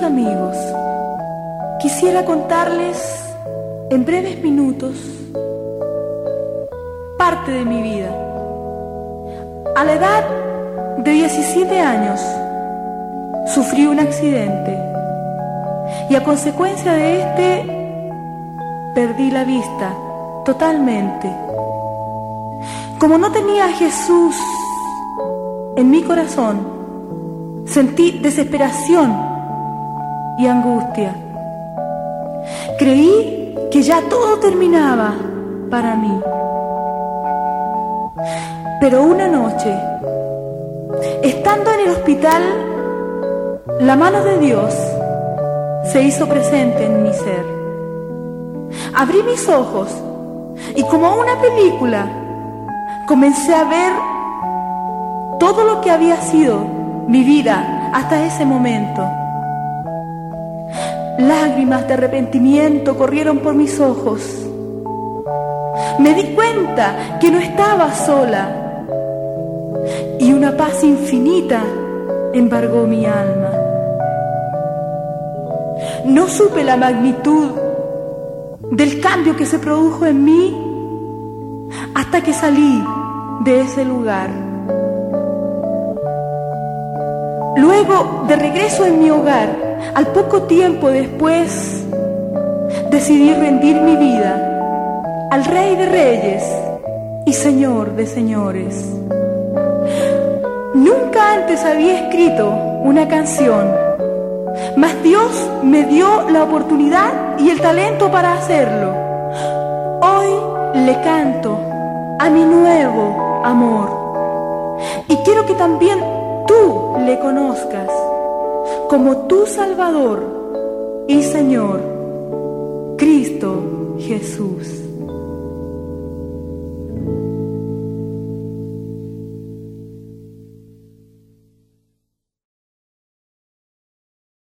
amigos, quisiera contarles en breves minutos parte de mi vida. A la edad de 17 años sufrí un accidente y a consecuencia de este perdí la vista totalmente. Como no tenía a Jesús en mi corazón, sentí desesperación y angustia. Creí que ya todo terminaba para mí. Pero una noche, estando en el hospital, la mano de Dios se hizo presente en mi ser. Abrí mis ojos y como una película comencé a ver todo lo que había sido mi vida hasta ese momento. Lágrimas de arrepentimiento corrieron por mis ojos. Me di cuenta que no estaba sola y una paz infinita embargó mi alma. No supe la magnitud del cambio que se produjo en mí hasta que salí de ese lugar. Luego, de regreso en mi hogar, al poco tiempo después, decidí rendir mi vida al Rey de Reyes y Señor de Señores. Nunca antes había escrito una canción, mas Dios me dio la oportunidad y el talento para hacerlo. Hoy le canto a mi nuevo amor y quiero que también tú le conozcas como tu Salvador y Señor, Cristo Jesús.